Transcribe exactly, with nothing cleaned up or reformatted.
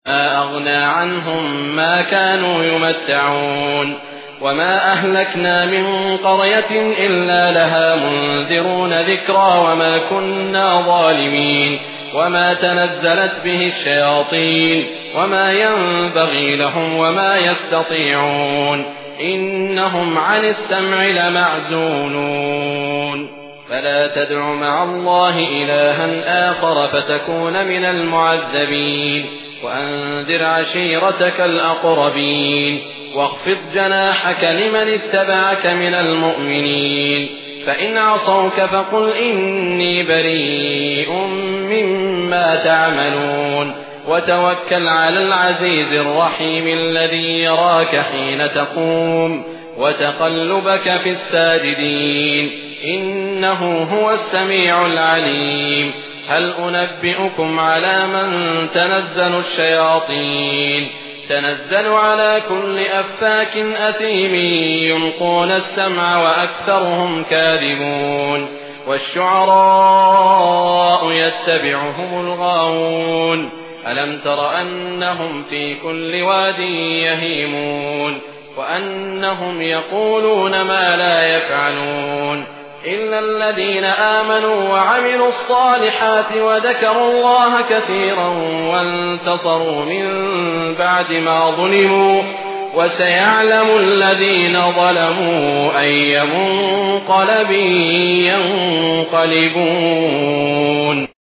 أغنى عنهم ما كانوا يمتعون وما أهلكنا من قرية إلا لها منذرون ذكرى وما كنا ظالمين وما تنزلت به الشياطين وما ينبغي لهم وما يستطيعون إنهم عن السمع لمعزولون فلا تدع مع الله إلها آخر فتكون من المعذبين وأنذر عشيرتك الأقربين واخفض جناحك لمن اتبعك من المؤمنين فإن عصوك فقل إني بريء مما تعملون وتوكل على العزيز الرحيم الذي يراك حين تقوم وتقلبك في الساجدين إنه هو السميع العليم هل أنبئكم على من تنزل الشياطين تنزل على كل أفاك أثيم يلقون السمع وأكثرهم كاذبون والشعراء يتبعهم الغاوون ألم تر أنهم في كل واد يهيمون وأنهم يقولون ما لا يفعلون إلا الذين آمنوا وعملوا الصالحات وذكروا الله كثيرا وانتصروا من بعد ما ظلموا وسيعلم الذين ظلموا أي منقلب ينقلبون.